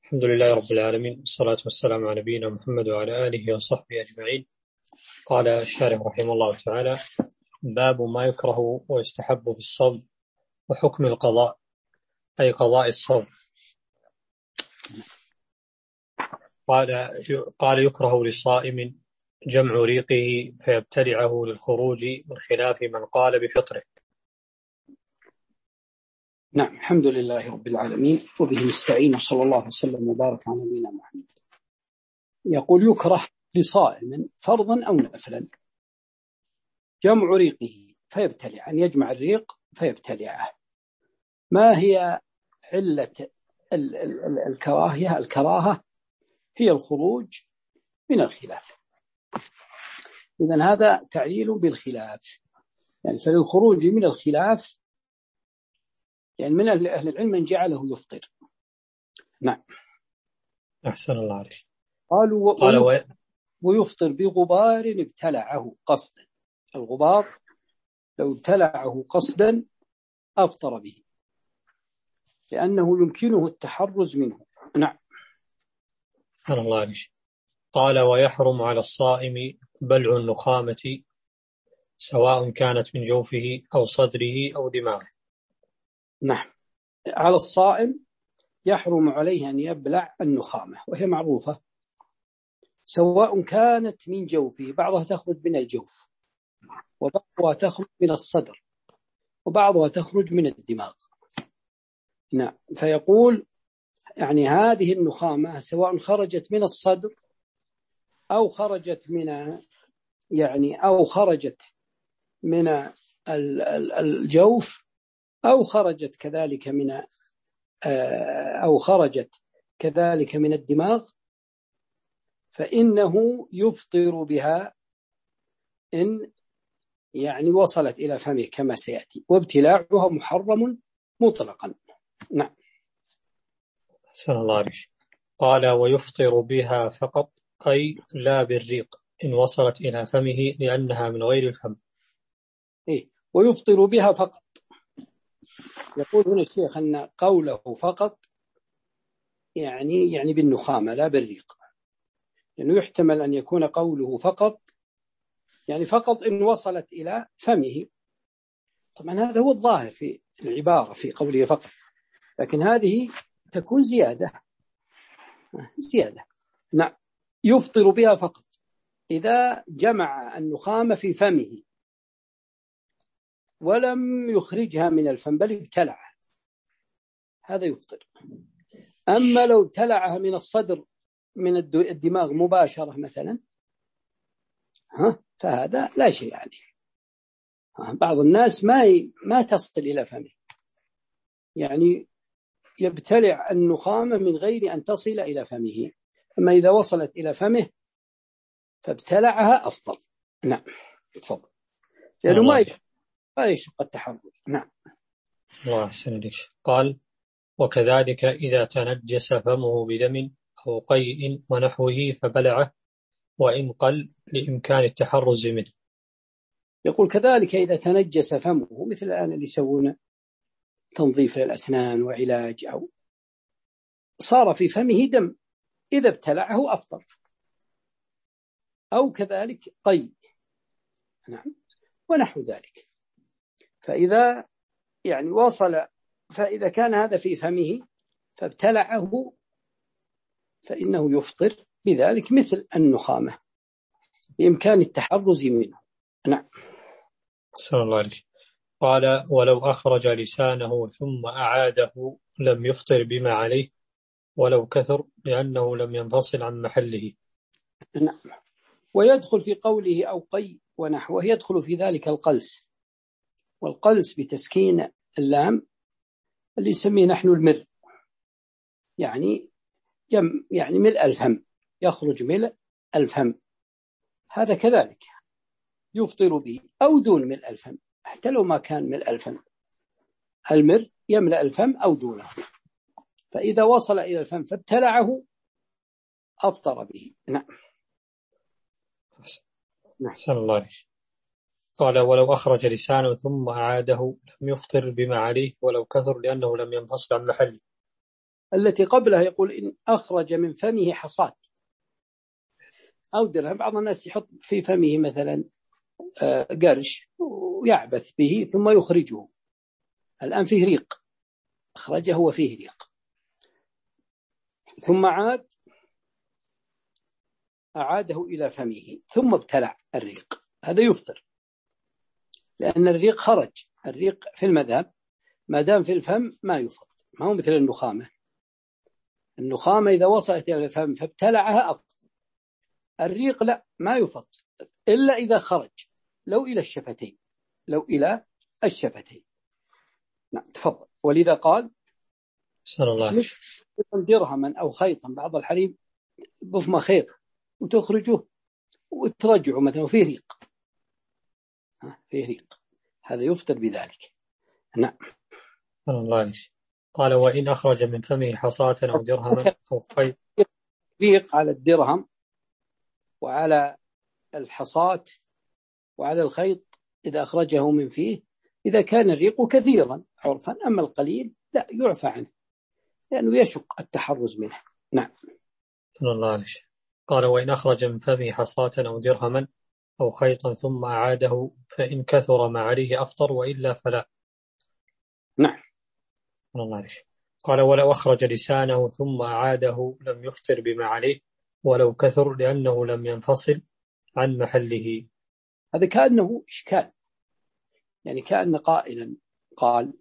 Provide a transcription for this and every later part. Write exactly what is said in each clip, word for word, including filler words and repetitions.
الحمد لله رب العالمين، والصلاة والسلام على نبينا محمد وعلى آله وصحبه أجمعين. قال الشارح رحمه الله تعالى: باب ما يكره ويستحب في الصوم وحكم القضاء، أي قضاء الصوم. قال قال يكره لصائم جمع ريقه فيبتلعه للخروج من خلاف من قال بفطره. نعم، الحمد لله رب العالمين وبه نستعين، وصلى الله وسلم وبارك على نبينا محمد. يقول: يكره لصائم فرضا أو نفلا جمع ريقه فيبتلع، أن يجمع الريق فيبتلعه. ما هي علة ال- ال- الكراهية؟ الكراهة هي الخروج من الخلاف. إذن هذا تعليل بالخلاف، يعني فللخروج من الخلاف، يعني من أهل العلم من جعله يفطر. نعم. أحسن الله عليك. قالوا قال و... ويفطر بغبار ابتلعه قصدا. الغبار لو ابتلعه قصدا أفطر به، لأنه يمكنه التحرز منه. نعم. أحسن الله عليك. قال ويحرم على الصائم بلع النخامة سواء كانت من جوفه أو صدره أو دماغه. نعم، على الصائم يحرم عليه أن يبلع النخامة، وهي معروفة، سواء كانت من جوفه، بعضها تخرج من الجوف، وبعضها تخرج من الصدر، وبعضها تخرج من الدماغ. نعم، فيقول يعني هذه النخامة سواء خرجت من الصدر أو خرجت من يعني أو خرجت من الجوف أو خرجت كذلك من أو خرجت كذلك من الدماغ، فإنه يفطر بها إن يعني وصلت إلى فمه كما سيأتي، وابتلاعها محرم مطلقا. نعم. أحسن الله عليك. قال ويفطر بها فقط، أي لا بالريق إن وصلت إلى فمه لأنها من غير الفم. إيه، ويفطر بها فقط. يقول هنا الشيخ أن قوله فقط يعني يعني بالنخامة لا بالريق، لأنه يحتمل أن يكون قوله فقط يعني فقط إن وصلت إلى فمه. طبعا هذا هو الظاهر في العبارة في قوله فقط، لكن هذه تكون زيادة زيادة. نعم، يفطر بها فقط إذا جمع النخامة في فمه ولم يخرجها من الفم بل ابتلعها، هذا يفطر. أما لو ابتلعها من الصدر من الدماغ مباشرة مثلا، ها فهذا لا شيء عليه. بعض الناس ما ما تصل إلى فمه، يعني يبتلع النخامة من غير أن تصل إلى فمه، أما إذا وصلت إلى فمه فابتلعها أفضل. نعم، تفضل، لأنه ما ما يشق التحرك. نعم. الله أحسن إليك. قال وكذلك إذا تنجس فمه بدم أو قيء ونحوه فبلعه وإن قل لإمكان التحرز منه. يقول كذلك إذا تنجس فمه، مثل الآن اللي يسوون تنظيف للأسنان وعلاج، أو صار في فمه دم، إذا ابتلعه أفطر. أو كذلك قيء، نعم، ونحو ذلك. فإذا يعني وصل، فإذا كان هذا في فمه فابتلعه فإنه يفطر بذلك مثل النخامة بإمكان التحرز منه. نعم. صلى الله عليه. قال ولو أخرج لسانه ثم أعاده لم يفطر بما عليه ولو كثر، لأنه لم ينفصل عن محله. نعم. ويدخل في قوله أو قي ونحوه، يدخل في ذلك القلس، والقلس بتسكين اللام اللي نسميه نحن المر، يعني يم يعني ملء الفم، يخرج ملء الفم، هذا كذلك يفطر به، أو دون ملء الفم، حتى لو ما كان ملء الفم، المر يملأ الفم أو دونه، فإذا وصل إلى الفم فابتلعه أفطر به. نعم. أحسن الله عليك. قال ولو أخرج لسانه ثم أعاده لم يفطر بما عليه ولو كثر، لأنه لم ينفصل عن محله. التي قبلها يقول إن أخرج من فمه حصاة أو درهم. بعض الناس يحط في فمه مثلا قرش ويعبث به ثم يخرجه. الآن فيه ريق، أخرجه وفيه ريق، ثم عاد أعاده إلى فمه ثم ابتلع الريق، هذا يفطر، لأن الريق خرج. الريق في المذهب ما دام في الفم ما يفطر، ما هو مثل النخامة. النخامة إذا وصلت إلى الفم فابتلعها أفطر. الريق لا، ما يفطر إلا إذا خرج، لو إلى الشفتين، لو إلى الشفتين. نعم تفضل. ولذا قال صلى الله درهما أو خيطا، بعض الحليب ضفمة خيط وتخرجه وترجعه مثلا وفيه ريق، فيه ريق، هذا يفطر بذلك. نعم. صلى الله عليه. قال وإن أخرج من فمه حصاة أو درهما أو خيط. ريق على الدرهم وعلى الحصاة وعلى الخيط إذا أخرجه من فيه، إذا كان الريق كثيرا عرفا. أما القليل لا يعفى عنه لأنه يشق التحرز منه. نعم. صلى الله عليه. قال وإن أخرج من فمه حصاة أو درهما أو خيطا ثم أعاده فإن كثر ما عليه أفطر وإلا فلا. نعم. صلى الله عليه. قال ولو أخرج لسانه ثم أعاده لم يفطر بما عليه ولو كثر لأنه لم ينفصل عن محله. هذا كأنه إشكال، يعني كأن قائلا قال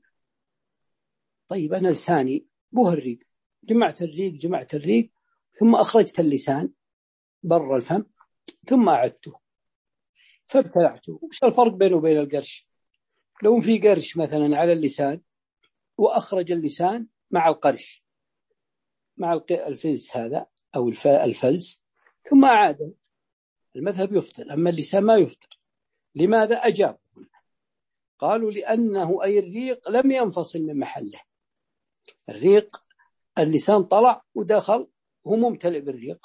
طيب أنا لساني به الريق، جمعت الريق جمعت الريق ثم أخرجت اللسان بر الفم ثم أعدته فابتلعته، وش الفرق بينه وبين القرش؟ لو في قرش مثلا على اللسان وأخرج اللسان مع القرش مع الفلس هذا أو الفلس ثم أعاده، المذهب يفطر، أما اللسان ما يفطر. لماذا؟ أجاب قالوا لأنه أي الريق لم ينفصل من محله. الريق اللسان طلع ودخل هو ممتلئ بالريق،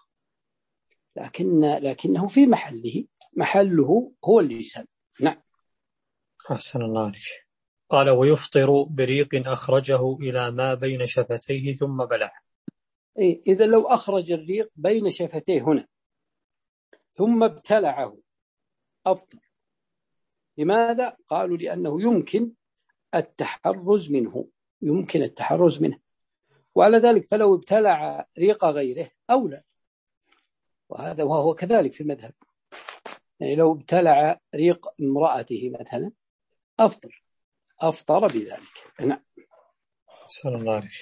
لكن لكنه في محله، محله هو اللسان. نعم. أحسن الله عليك. قال ويفطر بريق أخرجه إلى ما بين شفتيه ثم بلعه. إيه، إذا لو أخرج الريق بين شفتيه هنا ثم ابتلعه أفطر. لماذا؟ قالوا لأنه يمكن التحرز منه، يمكن التحرز منه، وعلى ذلك فلو ابتلع ريق غيره أولى، وهذا وهو كذلك في المذهب. يعني لو ابتلع ريق امرأته مثلا أفطر، أفطر بذلك. نعم. صلى الله عليه.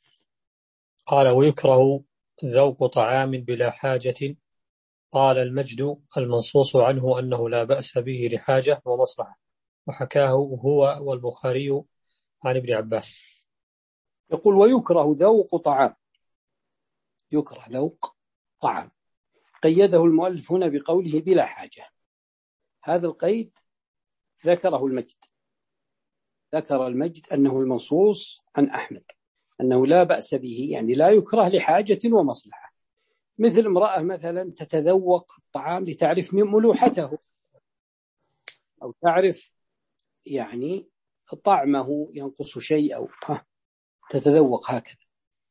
قال ويكره ذوق طعام بلا حاجة. قال المجد المنصوص عنه أنه لا بأس به لحاجة ومصلحة، وحكاه هو والبخاري عن ابن عباس. يقول ويكره ذوق طعام، يكره ذوق طعام، قيده المؤلف هنا بقوله بلا حاجة. هذا القيد ذكره المجد، ذكر المجد أنه المنصوص عن أحمد أنه لا بأس به، يعني لا يكره لحاجة ومصلحة. مثل امرأة مثلا تتذوق الطعام لتعرف من ملوحته أو تعرف يعني طعمه ينقص شيء أو تتذوق هكذا،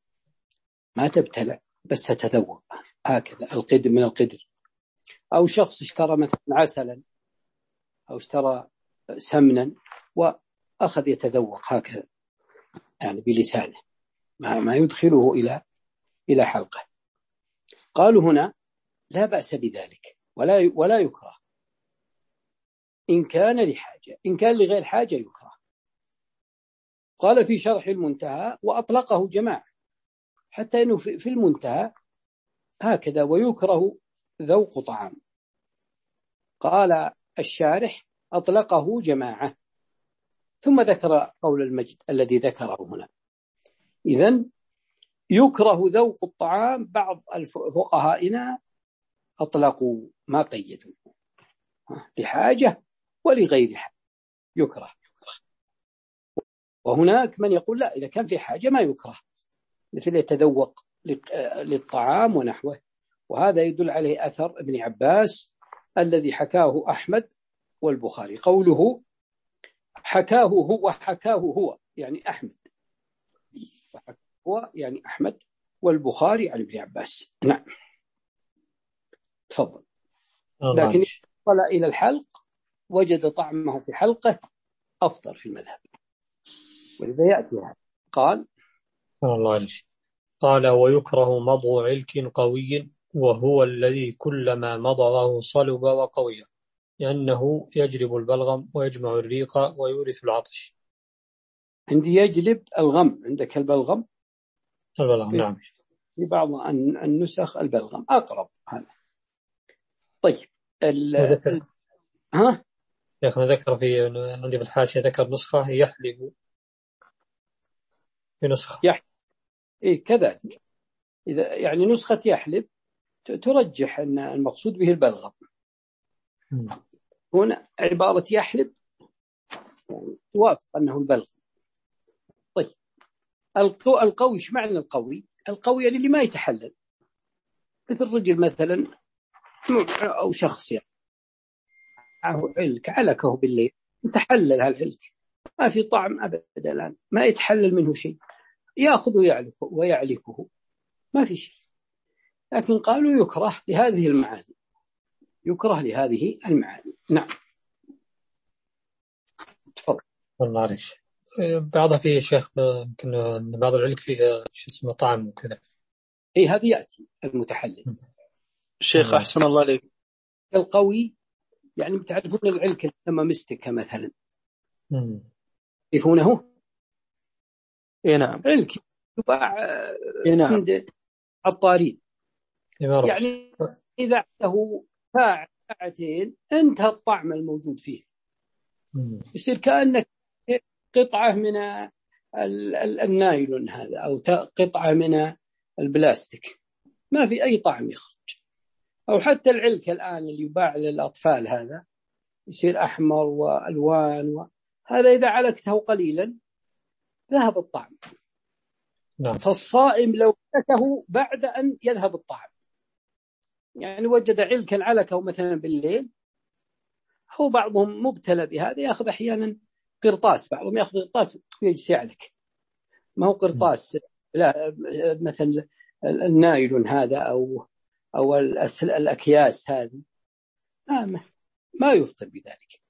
ما تبتلع بس تتذوق هكذا القدر من القدر. أو شخص اشترى مثلا عسلا أو اشترى سمنا وأخذ يتذوق هكذا يعني بلسانه، ما, ما يدخله إلى إلى حلقه. قالوا هنا لا بأس بذلك ولا ولا يكره إن كان لحاجة، إن كان لغير حاجة يكره. قال في شرح المنتهى وأطلقه جماعة، حتى إنه في المنتهى هكذا ويكره ذوق طعام. قال الشارح أطلقه جماعة، ثم ذكر قول المجد الذي ذكره هنا. إذن يكره ذوق الطعام، بعض فقهائنا أطلقوا ما قيدوا لحاجة ولغير حاجة يكره. وهناك من يقول لا، إذا كان في حاجة ما يكره، مثل يتذوق للطعام ونحوه. وهذا يدل عليه أثر ابن عباس الذي حكاه أحمد والبخاري، قوله حكاه هو وحكاه هو يعني أحمد هو يعني أحمد والبخاري عن ابن عباس. نعم تفضل. لكن طلع إلى الحلق وجد طعمه في حلقه أفطر في المذهب، ولذا يأتي هذا. قال الله عليك. قال ويكره مضغ علك قوي وهو الذي كلما مضغه صلب وقوي لأنه يجلب البلغم ويجمع الريق ويورث العطش. عندي يجلب الغم، عندك البلغم؟ البلغم نعم. في بعض النسخ البلغم أقرب هذا. طيب ال وذكر ها يا أخي ذكر في عندي في الحاشية ذكر نسخة يحلب في نسخة يحلب إيه كذلك. إذا يعني نسخة يحلب ترجح أن المقصود به البلغم. هنا عبارة يحلب يعني توافق أنه البلغم. طيب القوي إيش معنى القوي؟ القوي يعني اللي ما يتحلل، مثل الرجل مثلا أو شخص يعني معه علك علكه بالليل تحلل هالعلك ما في طعم أبدا الآن، ما يتحلل منه شيء، يأخذ ويعلكه ويعلكه ما في شيء. لكن قالوا يكره لهذه المعاني، يكره لهذه المعاني. نعم تفضل. الله عليك. بعضها فيه شيخ يمكن بعض العلك فيه شو اسمه طعم وكذا. اي هذه يأتي المتحلل. شيخ أحسن الله عليك. القوي يعني تعرفون العلك لما مستكة مثلا تعرفونه؟ اي نعم. علك يباع نعم. عند عطارين، يعني إذا عنده ساعة ساعتين انتهى الطعم الموجود فيه، يصير كأنك قطعة من النايلون هذا أو قطعة من البلاستيك، ما في أي طعم يخرج. أو حتى العلك الآن اللي يباع للأطفال هذا يصير أحمر وألوان و... هذا إذا علكته قليلا ذهب الطعم. نعم. فالصائم لو علكه بعد أن يذهب الطعم، يعني وجد علكا علكه مثلا بالليل، هو بعضهم مبتلى بهذا يأخذ أحيانا قرطاس، بعضهم يأخذ قرطاس ويجلس يعلك، ما هو قرطاس لا مثلا النايلون هذا أو أو الأكياس هذه ما, ما يفطر بذلك.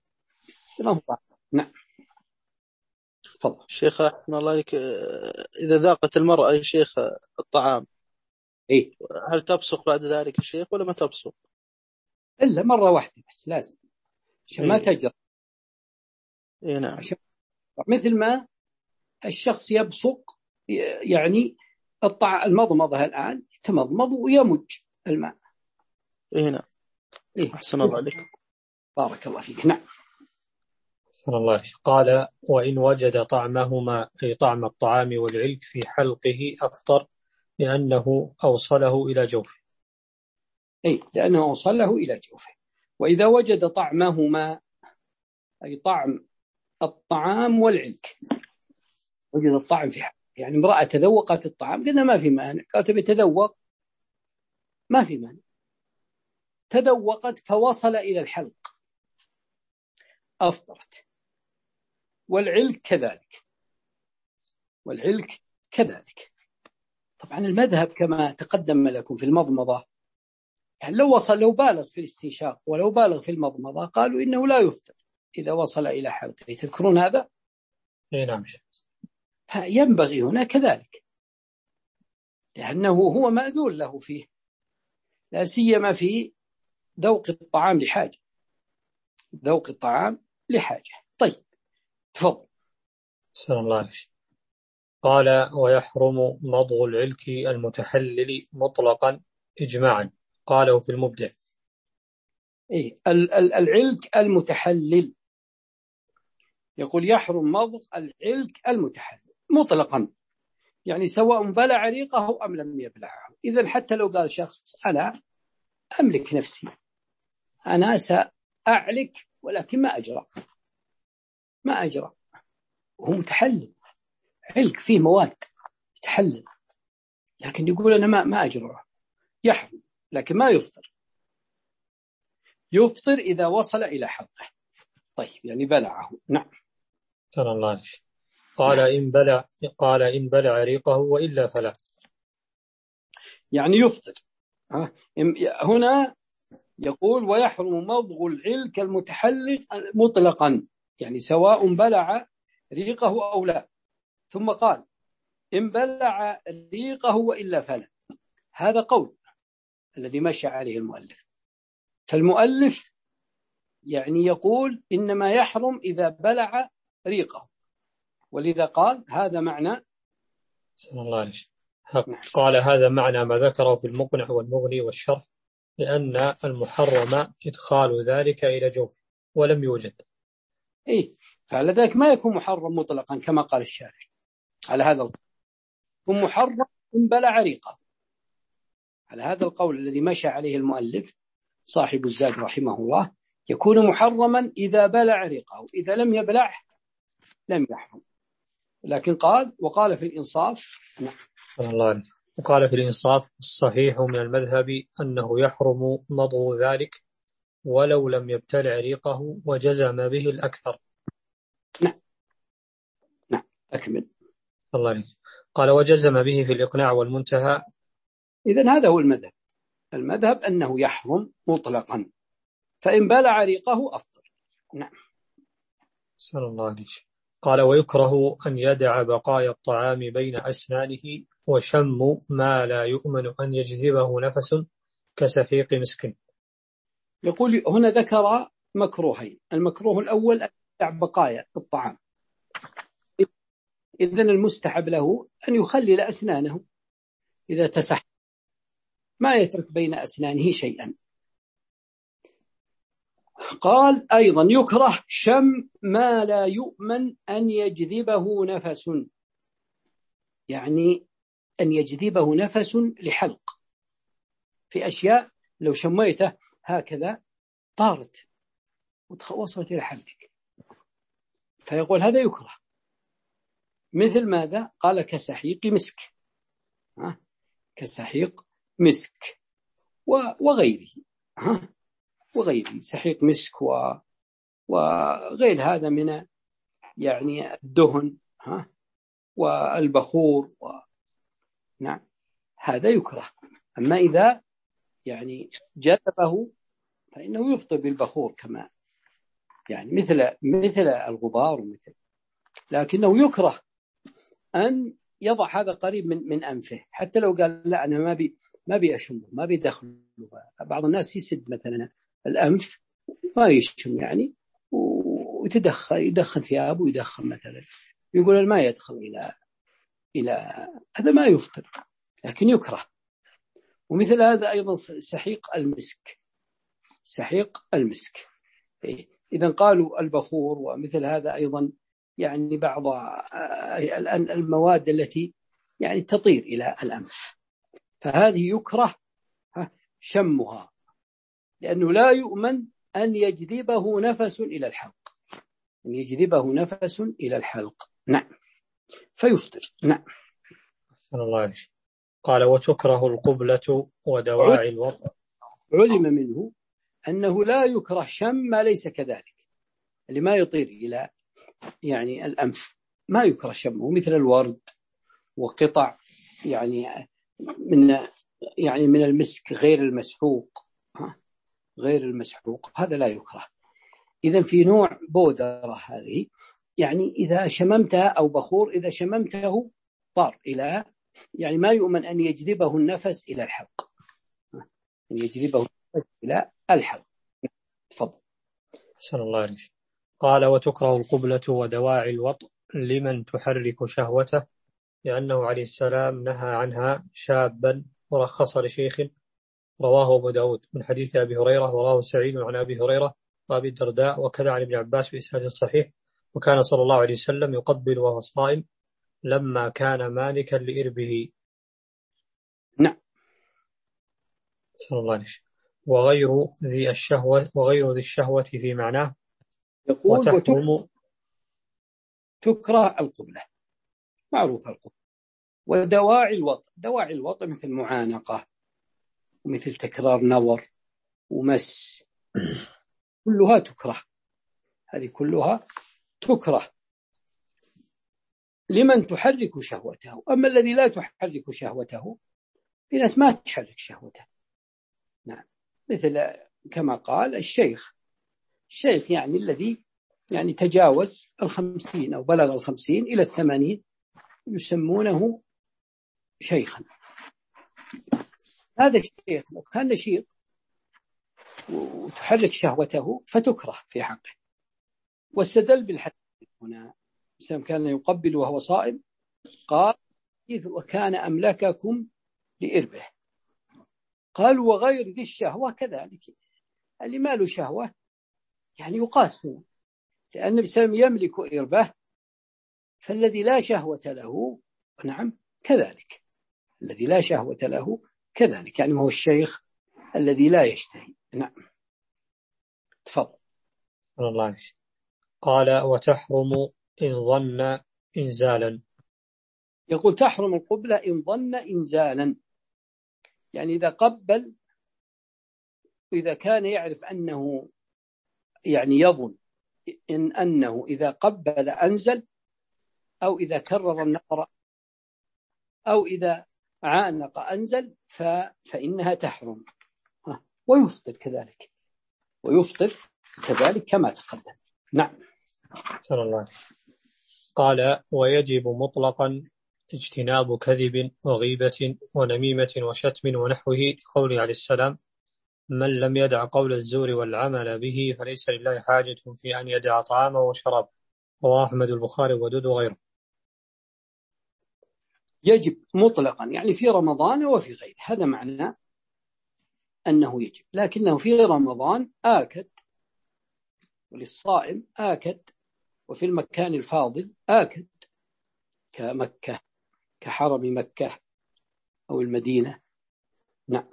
نعم تفضل. شيخ أحسن الله عليك. إذا ذاقت المرأة يا شيخ الطعام إيه؟ هل تبصق بعد ذلك الشيخ ولا ما تبصق؟ إلا مرة واحدة بس لازم عشان إيه؟ ما تجرب. إيه نعم. مثل ما الشخص يبصق يعني الطع المضمضة الآن يتمضمض ويمج الماء. إيه نعم. إيه؟ أحسن الله عليك. بارك الله فيك. نعم. أحسن الله عليك. قال وإن وجد طعمهما أي طعم الطعام والعلك في حلقه أفطر لأنه أوصله إلى جوفه. أي لأنه أوصله إلى جوفه. وإذا وجد طعمهما أي طعم الطعام والعلك، وجد الطعم في حلقه، يعني امرأة تذوقت الطعام قلنا ما في مانع، قالت بتذوق ما في مانع، تذوقت فوصل إلى الحلق أفطرت. والعلك كذلك، والعلك كذلك. طبعا المذهب كما تقدم لكم في المضمضة، يعني لو وصل لو بالغ في الاستنشاق ولو بالغ في المضمضة قالوا إنه لا يفطر إذا وصل إلى حلقه. تذكرون هذا؟ إيه نعم. ينبغي هنا كذلك، لأنه هو مأذون له فيه، لا سيما في ذوق الطعام لحاجة، ذوق الطعام لحاجة. طيب تفضل. سلام الله عليك. قال ويحرم مضغ العلك المتحلل مطلقا إجماعا، قاله في المبدع. إيه العلك المتحلل، يقول يحرم مضغ العلك المتحلل مطلقا، يعني سواء بلع ريقه أم لم يبلعه. إذن حتى لو قال شخص أنا أملك نفسي، أنا سأعلك ولكن ما أجرى ما أجرى وهو متحلل، علك فيه مواد يتحلل، لكن يقول أنا ما ما أجرى، يحرم لكن ما يفطر. يفطر إذا وصل إلى حلقه. طيب يعني بلعه. نعم. سلام الله عليك. قال إن بلع قال إن بلع ريقه وإلا فلا. يعني يفطر. هنا يقول ويحرم مضغ العلك المتحلق مطلقا، يعني سواء بلع ريقه أو لا. ثم قال إن بلع ريقه وإلا فلا، هذا قول الذي مشى عليه المؤلف. فالمؤلف يعني يقول إنما يحرم إذا بلع ريقه، ولذا قال هذا معنى. صلى الله عليه وسلم. قال هذا معنى ما ذكره في المقنع والمغني والشرح، لأن المحرم إدخال ذلك إلى جوف ولم يوجد. إيه، فعلى ذلك ما يكون محرم مطلقا كما قال الشارع على هذا القول، يكون محرم إن بلع ريقه. على هذا القول الذي مشى عليه المؤلف صاحب الزاد رحمه الله، يكون محرما إذا بلع ريقه، إذا لم يبلعه لم يحرم. لكن قال وقال في الإنصاف الله وقال في الإنصاف الصحيح من المذهب أنه يحرم مضغ ذلك ولو لم يبتلع ريقه، وجزم به الأكثر. نعم نعم أكمل. الله عليك. قال وجزم به في الإقناع والمنتهى. إذن هذا هو المذهب. المذهب أنه يحرم مطلقا، فإن بلع ريقه أفضل. نعم. صلى الله عليه. قال ويكره أن يدع بقايا الطعام بين أسنانه وشم ما لا يؤمن أن يجذبه نفس كسحيق مسك. يقول هنا ذكر مكروهين. المكروه الأول أن يدع بقايا الطعام، إذن المستحب له أن يخلل أسنانه إذا تسح، ما يترك بين أسنانه شيئا. قال أيضا يكره شم ما لا يؤمن أن يجذبه نفس، يعني أن يجذبه نفس لحلق، في أشياء لو شميته هكذا طارت وصلت إلى حلقك، فيقول هذا يكره. مثل ماذا؟ قال كسحيق مسك، ها؟ كسحيق مسك وغيره، ها؟ وغيره سحيق مسك و... وغير هذا من يعني الدهن، ها؟ والبخور و... نعم هذا يكره. أما إذا يعني جذبه فإنه يفطر بالبخور كما يعني مثل مثل الغبار ومثل، لكنه يكره أن يضع هذا قريب من من أنفه، حتى لو قال لا أنا ما بي ما بيشمه ما بيدخله. بعض الناس يسد مثلا الأنف ما يشم يعني ويتدخل يدخن ثيابه ويدخن مثلا، يقول الماء يدخل إلى إلى هذا ما يفطر لكن يكره. ومثل هذا أيضا سحيق المسك، سحيق المسك. إذا قالوا البخور ومثل هذا أيضا يعني بعض المواد التي يعني تطير إلى الأنف، فهذه يكره شمها، لأنه لا يؤمن أن يجذبه نفس إلى الحلق، أن يجذبه نفس إلى الحلق. نعم فيفطر. نعم. أحسن الله عليك. قال وتكره القبلة ودواعي الوطء. علم منه أنه لا يكره شم ما ليس كذلك، اللي ما يطير إلى يعني الأنف ما يكره شمه، مثل الورد وقطع يعني من يعني من المسك غير المسحوق، غير المسحوق هذا لا يكره. إذن في نوع بودرة هذه يعني إذا شممتها أو بخور إذا شممته طار إلى يعني ما يؤمن أن يجذبه النفس إلى الحلق، أن يجذبه النفس إلى الحلق. تفضل. أحسن الله عليك. قال وتكره القبلة ودواعي الوطء لمن تحرك شهوته، لأنه عليه السلام نهى عنها شابا ورخص لشيخ. رواه أبو داود من حديث أبي هريرة، وراه سعيد عن أبي هريرة وأبي الدرداء، وكذا عن ابن عباس بإسناد صحيح. وكان صلى الله عليه وسلم يقبل وهو صائم لما كان مالكا لإربه. نعم. صلى الله عليه وسلم. وغير ذي الشهوة وغير ذي الشهوة في معناه. يقول وتحرم تكره القبلة، معروف القبلة. ودواعي الوطء، دواعي الوطء مثل معانقة ومثل تكرار نور ومس، كلها تكره، هذه كلها تكره. لمن تحرك شهوته. أما الذي لا تحرك شهوته، في ناس ما تحرك شهوته. نعم، مثل كما قال الشيخ الشيخ يعني الذي يعني تجاوز الخمسين أو بلغ الخمسين إلى الثمانين، يسمونه شيخا. هذا الشيخ لو كان نشيط وتحرك شهوته فتكره في حقه. واستدل بالحديث هنا، مثلا كان يقبل وهو صائم، قال إذ وكان أملككم لإربه. قال وغير ذي الشهوة كذلك، اللي ما له شهوة يعني يقاس هو، لأن النبي صلى الله عليه وسلم يملك إربه، فالذي لا شهوة له نعم كذلك، الذي لا شهوة له كذلك، يعني هو الشيخ الذي لا يشتهي. نعم تفضل. الله. قال وتحرم إن ظن إنزالا. يقول تحرم القبلة إن ظن إنزالا، يعني إذا قبل، إذا كان يعرف أنه يعني يظن إن أنه إذا قبل أنزل، أو إذا كرر النظر، أو إذا عانق أنزل، ف... فإنها تحرم. ويفطر كذلك، ويفطر كذلك كما تقدم. نعم. صلى الله عليه. قال ويجب مطلقا اجتناب كذب وغيبة ونميمة وشتم ونحوه، قوله عليه السلام من لم يدع قول الزور والعمل به فليس لله حاجة في أن يدع طعامه وشرابه، رواه أحمد البخاري ودود وغيره. يجب مطلقا يعني في رمضان وفي غيره، هذا معنى أنه يجب، لكنه في رمضان آكد، وللصائم آكد، وفي المكان الفاضل آكد كمكة، كحرم مكة أو المدينة. نعم.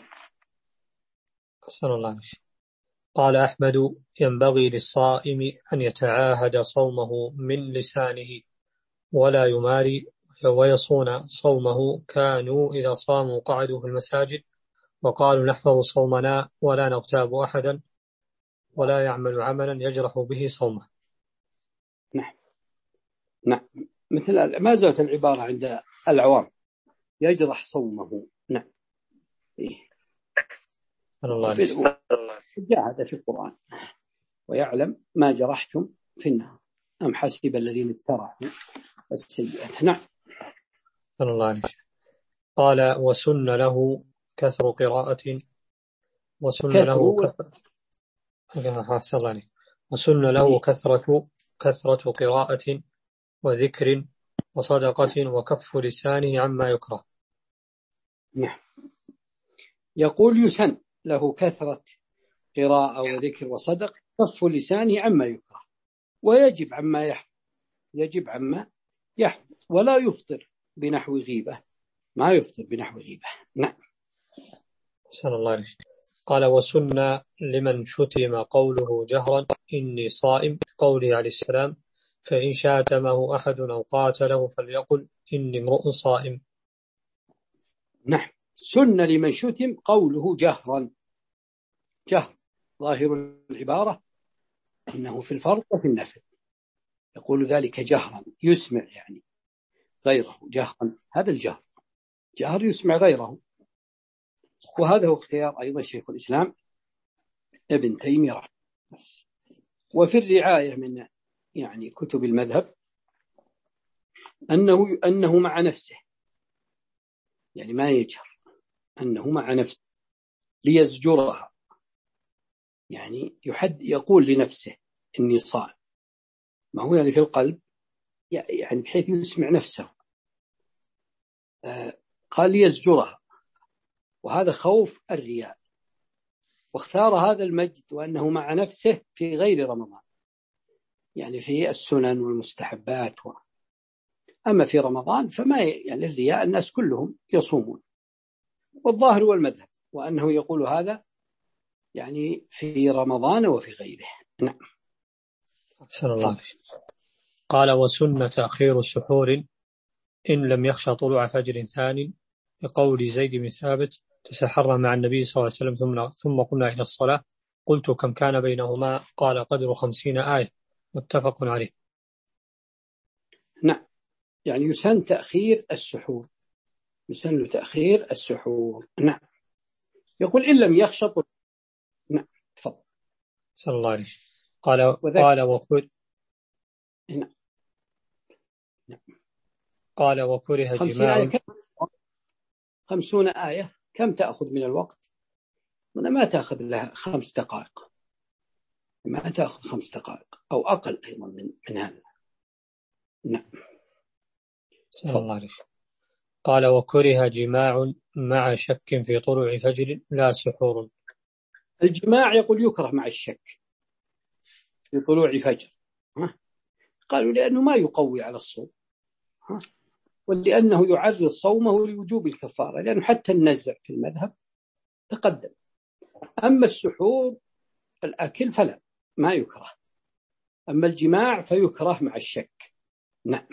أحسن الله عليك. قال أحمد ينبغي للصائم أن يتعاهد صومه من لسانه ولا يماري، ويصون صومه. كانوا إذا صاموا قعدوا في المساجد وقالوا نحفظ صومنا ولا نغتاب أحدا ولا يعمل عملا يجرح به صومه. نعم نعم، مثل ما زالت العبارة عند العوام يجرح صومه. نعم. إيه. الله في جاهد في القرآن ويعلم ما جرحتم في النار أم حسب الذين اجترحوا السيئات. نعم. الله عليك. قال وسن له كثر قراءة وسن له كثرة وسن له كثرة كثرة قراءة وذكر وصدقة وكف لسانه عما يكره. نعم. يقول يسن له كثرة قراءة وذكر وصدق، كف لسانه عما يكره، ويجب عما يحرم، يجب عما يحرم، ولا يفطر بنحو غيبة، ما يفطر بنحو غيبة. نعم. سن الله عليه. قال وسن لمن شتم قوله جهرا إني صائم، قوله عليه السلام فإن شاتمه أحد أو قاتله فليقل إني امرؤ صائم. نعم. سن لمن شتم قوله جهرا، جهر ظاهر العبارة إنه في الفرض وفي النفل، يقول ذلك جهرا يسمع يعني غيره جهرا، هذا الجهر جهر يسمع غيره. وهذا هو اختيار أيضا شيخ الإسلام ابن تيمية. وفي الرعاية من يعني كتب المذهب أنه أنه مع نفسه، يعني ما يجهر، أنه مع نفسه ليزجرها، يعني يحد يقول لنفسه إني صائم، ما هو يعني في القلب، يعني بحيث يسمع نفسه. آه قال ليزجرها، وهذا خوف الرياء، واختار هذا المجد وأنه مع نفسه في غير رمضان، يعني في السنن والمستحبات و... أما في رمضان فما يعني الرياء الناس كلهم يصومون، والظاهر والمذهب وأنه يقول هذا يعني في رمضان وفي غيره. نعم. أحسن الله. قال وسن تأخير السحور إن لم يخشى طلوع فجر ثاني، بقول زيد بن ثابت تسحر مع النبي صلى الله عليه وسلم ثم, ثم قمنا إلى الصلاة، قلت كم كان بينهما؟ قال قدر خمسين آية، متفق عليه. نعم. يعني يسن تأخير السحور، يسن تأخير السحور. نعم. يقول إن لم يخشط. نعم تفضل. صلى الله عليه. قال قال وكر نعم. نعم. قال وكره خمسين جماع. آية كم؟ خمسون آية كم تأخذ من الوقت؟ أنا ما تأخذ لها خمس دقائق، ما تأخذ خمس دقائق أو أقل أيضا من من هذا. نعم. صلى الله عليه. قال وكره جماع مع شك في طلوع فجر لا سحور. الجماع يقول يكره مع الشك في طلوع فجر. ها؟ قالوا لأنه ما يقوي على الصوم، ها؟ ولأنه يعرض صومه لوجوب الكفارة، لأنه حتى النزع في المذهب تقدم. أما السحور الأكل فلا، ما يكره. أما الجماع فيكره مع الشك. نعم.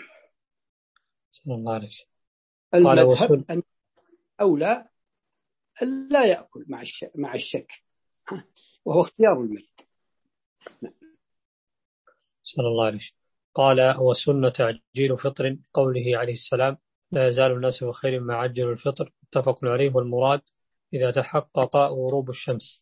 صلى الله عليه. المذهب أن أولى أن لا يأكل مع الشك, مع الشك. ها؟ وهو اختيار المريض. نعم. صلى الله عليه. قال وسنة تعجيل فطر قوله عليه السلام لا يزال الناس بخير ما عجلوا الفطر، متفق عليه. والمراد إذا تحقق غروب الشمس.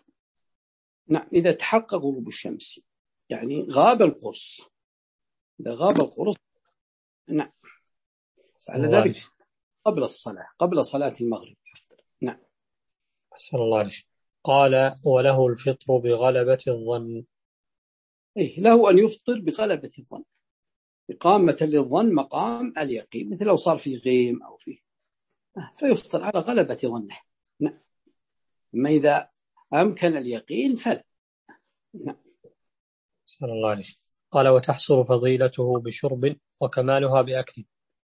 نعم، إذا تحقق غروب الشمس يعني غاب القرص، إذا غاب القرص. نعم. على ذلك قبل الصلاة، قبل صلاة المغرب يفطر. نعم. صلى الله عليه. قال وله الفطر بغلبة الظن. إيه، له أن يفطر بغلبة الظن، إقامة للظن مقام اليقين، مثل لو صار في غيم أو فيه، فيفطر على غلبة ظنه. نعم. ما إذا أمكن اليقين فلا. نعم. صلى الله عليه. قال وتحصل فضيلته بشرب وكمالها بأكل.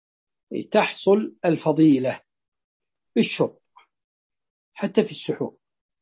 تحصل الفضيلة بالشرب حتى في السحور،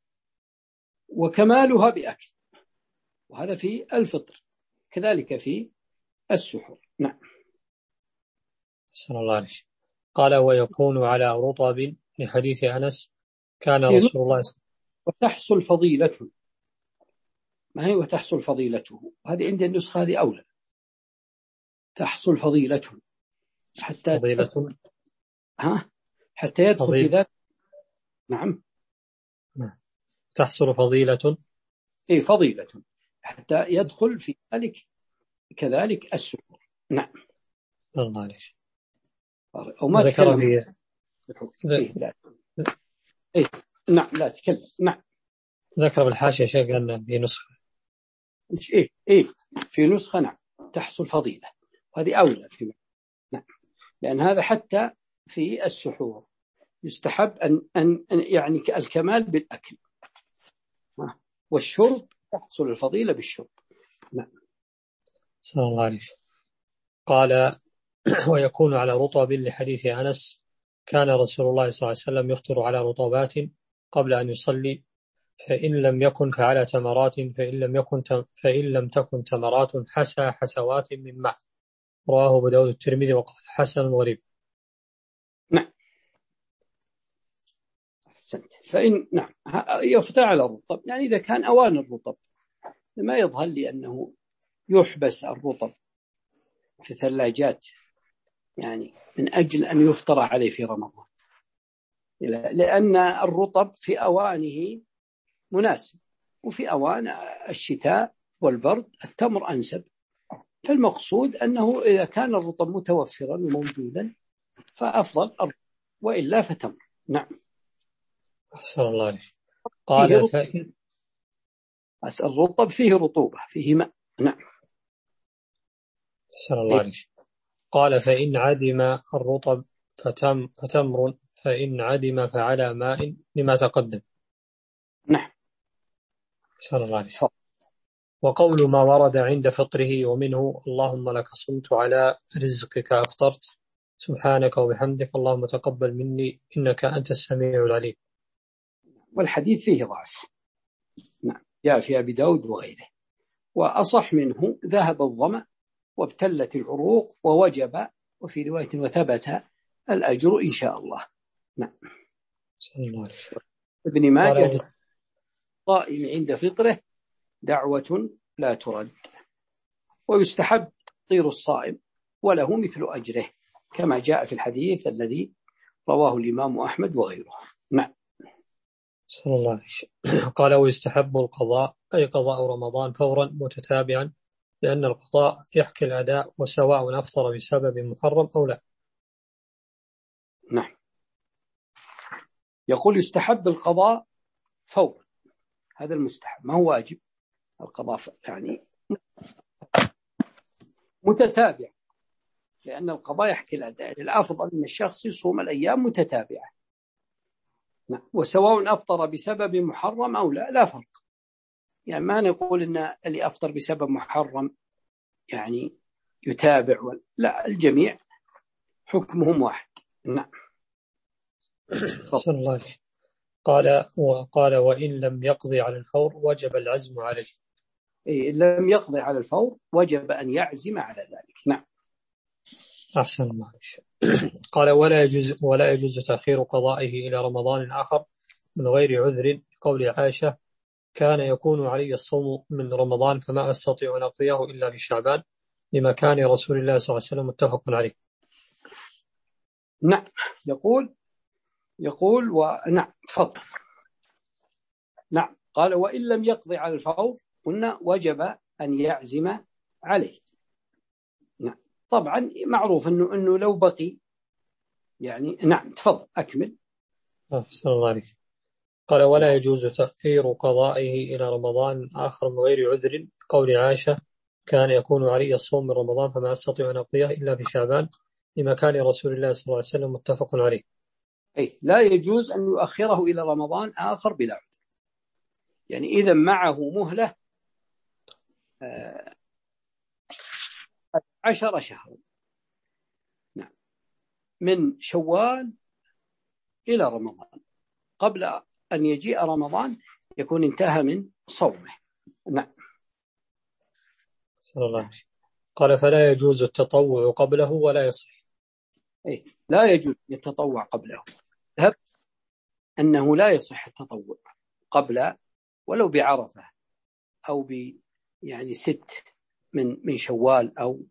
وكمالها بأكل، وهذا في الفطر كذلك في السحور. نعم. صلى الله عليه. قال ويكون على رطب لحديث أنس كان رسول الله. وتحصل فضيلته، ما هي وتحصل فضيلته؟ هذه عند النسخة هذه أولى. تحصل فضيلته حتى فضيلة. ها حتى يدخل فضيلة. في ذلك. نعم. نعم. تحصل فضيلة. إيه، فضيلة حتى يدخل في ذلك كذلك السحور. نعم. صلى الله عليه. أو ما ذكر في إيه لا. إيه نعم لا تكلم. نعم. ذكر بالحاشية شيء أن في نسخة. مش إيه إيه في نسخة. نعم. تحصل فضيلة، وهذه أولى في. نعم. لأن هذا حتى في السحور يستحب أن أن يعني الكمال بالأكل، والشرب تحصل الفضيلة بالشرب. نعم. صلى الله عليه. قال ويكون على رطب لحديث أنس كان رسول الله صلى الله عليه وسلم يفطر على رطبات قبل أن يصلي، فإن لم يكن فعلى تمرات، فإن لم يكن فإن لم تكن تمرات حسى حسوات من ماء. رواه أبو داود الترمذي وقال حسن غريب. نعم. أحسنت. فإن نعم يفطر على الرطب، يعني إذا كان أوان الرطب، ما يظهر لي أنه يحبس الرطب في ثلاجات يعني من أجل أن يفطر عليه في رمضان، لأن الرطب في أوانه مناسب، وفي أوان الشتاء والبرد التمر أنسب. فالمقصود أنه إذا كان الرطب متوفرا وموجودا فأفضل الرطب، وإلا فتمر. نعم. أحسن الله عليه. قال فإن الرطب فيه رطوبة، فيه ماء. نعم. أحسن الله عليه. قال فإن عدم الرطب فتم فتمر، فإن عدم فعلى ماء لما تقدم. نعم. أحسن الله عليه. وقول ما ورد عند فطره ومنه اللهم لك صمت على رزقك أفطرت سبحانك وبحمدك اللهم تقبل مني إنك أنت السميع العليم. والحديث فيه ضعف. نعم. جاء في أبي داود وغيره. وأصح منه ذهب الظمأ وابتلت العروق ووجب، وفي رواية وثبت الأجر إن شاء الله. نعم. ابن ماجه الصائم عند فطره دعوة لا ترد، ويستحب تفطير الصائم وله مثل أجره. كما جاء في الحديث الذي رواه الإمام أحمد وغيره. نعم. صلى الله عليه وسلم. قال ويستحب القضاء أي قضاء رمضان فورا متتابعا لأن القضاء يحكي الأداء وسواء أفطر بسبب محرم أو لا. نعم. يقول يستحب القضاء فورا، هذا المستحب ما هو واجب. القضاء يعني متتابع لأن القضاء يحكي الأداء. الأفضل أن الشخص يصوم الأيام متتابعة. نعم. وسواء أفطر بسبب محرم أو لا لا فرق. يعني ما نقول إن اللي أفطر بسبب محرم يعني يتابع ولا لا، الجميع حكمهم واحد. نعم. صلى الله عليه وسلم. قال وقال وإن لم يقضي على الفور وجب العزم عليه. إن لم يقضي على الفور وجب أن يعزم على ذلك. نعم. أحسن الله. قال ولا يجوز ولا يجوز تأخير قضائه إلى رمضان آخر من غير عذر، قول عائشة كان يكون علي الصوم من رمضان فما أستطيع أن أقضيه إلا في شعبان لمكان رسول الله صلى الله عليه وسلم متفق عليه. نعم. يقول يقول ونعم تفضل. نعم. قال وإن لم يقضي على الفور قلنا وجب أن يعزم عليه. نعم. طبعا معروف أنه, إنه لو بقي يعني. نعم تفضل أكمل. أحسن الله عليك. قال ولا يجوز تأخير قضائه إلى رمضان آخر من غير عذر، قول عائشة كان يكون علي الصوم من رمضان فما أستطيع أن أقضيه إلا في شعبان لمكان رسول الله صلى الله عليه وسلم متفق عليه. أي لا يجوز أن يؤخره إلى رمضان آخر بلا عذر. يعني إذا معه مهلة آه عشر شهر نعم من شوال إلى رمضان، قبل أن يجيء رمضان يكون انتهى من صومه. نعم. صلى الله عليه وسلم. قال فلا يجوز التطوع قبله ولا يصح. أي لا يجوز التطوع قبله. ذهب أنه لا يصح التطوع قبل ولو بعرفة أو ب يعني ست من من شوال أو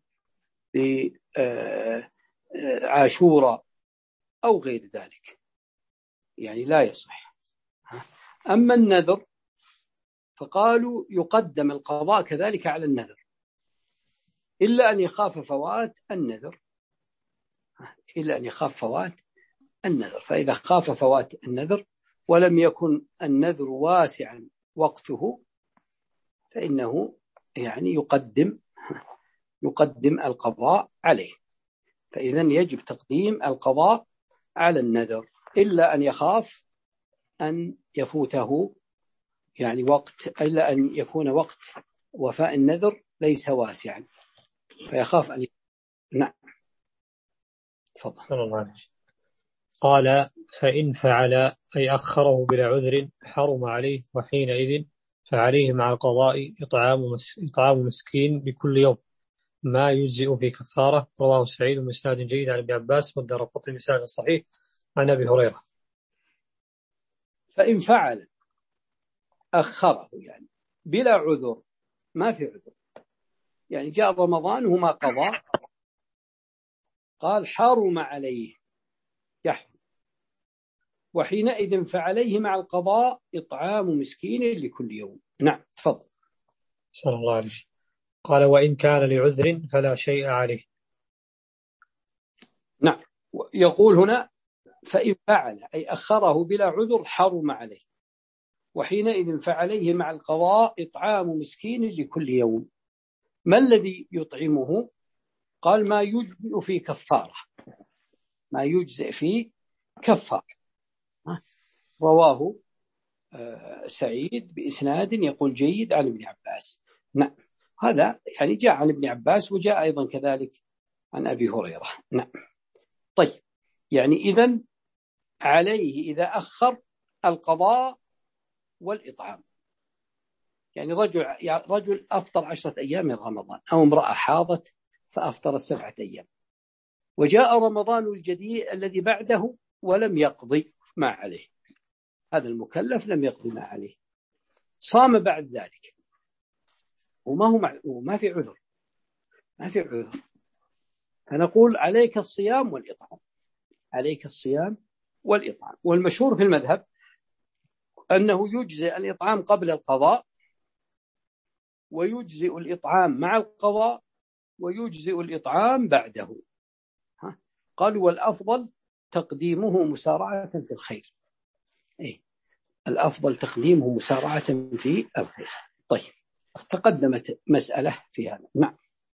بعاشوراء أو غير ذلك، يعني لا يصح. أما النذر فقالوا يقدم القضاء كذلك على النذر إلا أن يخاف فوات النذر إلا أن يخاف فوات النذر فإذا خاف فوات النذر ولم يكن النذر واسعا وقته فإنه يعني يقدم يقدم القضاء عليه. فإذا يجب تقديم القضاء على النذر إلا أن يخاف أن يفوته يعني وقت، إلا أن يكون وقت وفاء النذر ليس واسعا فيخاف أن ي... نعم تفضل. قال فإن فعل أي أخره بلا عذر حرم عليه، وحينئذ فعليه مع القضاء إطعام إطعام مسكين بكل يوم ما يجزئ في كفارة. رواه سعيد بإسناد جيد عن ابن عباس والدارقطني بإسناد صحيح عن أبي هريرة. فإن فعل أخره يعني بلا عذر، ما في عذر، يعني جاء رمضان وما قضى، قال حرم عليه يحرم، وحينئذ فعليه مع القضاء إطعام مسكين لكل يوم. نعم تفضل. صلى الله عليه وسلم. قال وإن كان لعذر فلا شيء عليه. نعم. يقول هنا فإن فعل أي أخره بلا عذر حرم عليه، وحينئذ فعليه مع القضاء إطعام مسكين لكل يوم. ما الذي يطعمه؟ قال ما يجزئ في كفارة، ما يجزئ في كفارة. رواه سعيد بإسناد يقول جيد عن ابن عباس. نعم هذا يعني جاء عن ابن عباس وجاء أيضا كذلك عن أبي هريرة. نعم. طيب يعني إذن عليه إذا أخر القضاء والإطعام، يعني رجل رجل أفطر عشرة أيام من رمضان أو امرأة حاضت فأفطرت سبعة أيام وجاء رمضان الجديد الذي بعده ولم يقضي ما عليه، هذا المكلف لم يقضي ما عليه، صام بعد ذلك وما هو مع... وما في عذر ما في عذر فنقول عليك الصيام والإطعام، عليك الصيام والإطعام. والمشهور في المذهب أنه يجزئ الإطعام قبل القضاء، ويجزئ الإطعام مع القضاء، ويجزئ الإطعام بعده. قال والأفضل تقديمه مسارعة في الخير. إيه؟ الأفضل تقديمه مسارعة في الخير. طيب، تقدمت مسألة في هذا. نعم.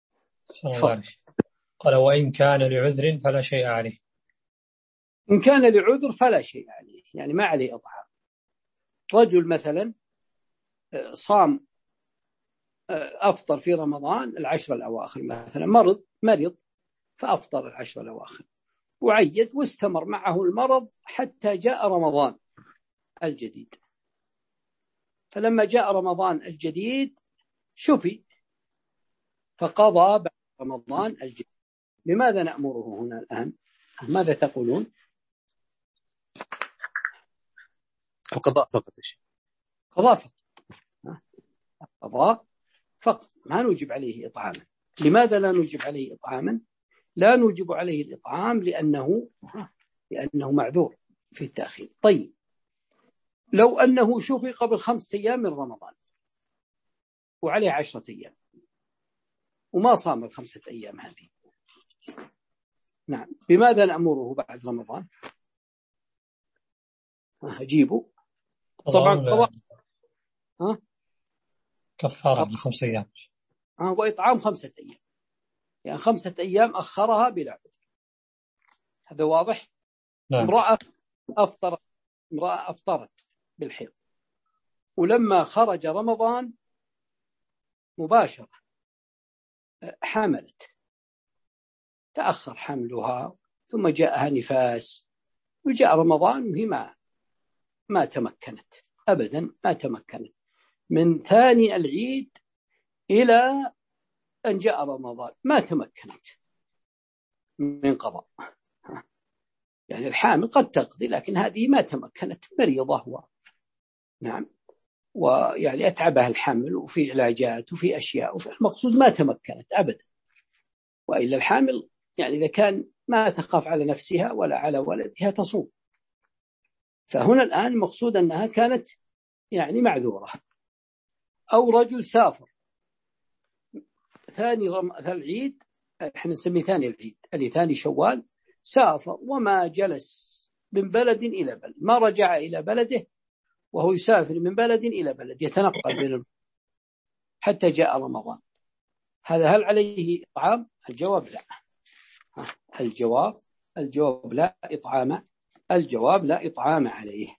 قال وإن كان لعذر فلا شيء عليه. إن كان لعذر فلا شيء عليه، يعني ما عليه إطعام. رجل مثلا صام أفطر في رمضان العشر الأواخر، مثلا مرض مرض فأفطر العشر الأواخر وعيد، واستمر معه المرض حتى جاء رمضان الجديد. فلما جاء رمضان الجديد شفي فقضى بعد رمضان الجديد. لماذا نأمره هنا الآن؟ ماذا تقولون؟ القضاء فقط. قضاء فقط، قضاء فقط، ما نوجب عليه إطعاما. لماذا لا نوجب عليه إطعاما؟ لا نوجب عليه الإطعام لأنه لأنه معذور في التأخير. طيب، لو أنه شفي قبل خمسة أيام من رمضان وعليه عشرة أيام وما صام الخمسة أيام هذه، نعم، بماذا نأمره بعد رمضان؟ أجيبه. طبعا قضاء ها كفارة بخمسة أيام ها وإطعام خمسة أيام، يعني خمسة أيام أخرها بلا عذر. هذا واضح؟ نعم. امرأة أفطرت امرأة أفطرت بالحيض، ولما خرج رمضان مباشرة حملت، تأخر حملها ثم جاءها نفاس وجاء رمضان وهي ما ما تمكنت أبدا، ما تمكنت من ثاني العيد إلى أن جاء رمضان، ما تمكنت من قضاء. يعني الحامل قد تقضي، لكن هذه ما تمكنت، مريضة هو. نعم، ويعني أتعبها الحمل وفي علاجات وفي أشياء، وفي المقصود ما تمكنت أبدا. وإلا الحامل يعني إذا كان ما تخاف على نفسها ولا على ولدها تصوم. فهنا الآن المقصود أنها كانت يعني معذورة. أو رجل سافر ثاني رم... العيد، احنا نسميه ثاني العيد اللي ثاني شوال، سافر وما جلس من بلد إلى بلد، ما رجع إلى بلده وهو يسافر من بلد إلى بلد يتنقل بين البلد حتى جاء رمضان. هذا هل عليه إطعام؟ الجواب لا. الجواب الجواب لا إطعام الجواب لا إطعام عليه.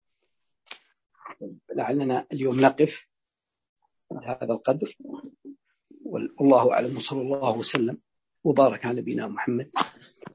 لعلنا اليوم نقف هذا القدر، والله أعلم، وصلى الله وسلم وبارك على نبينا محمد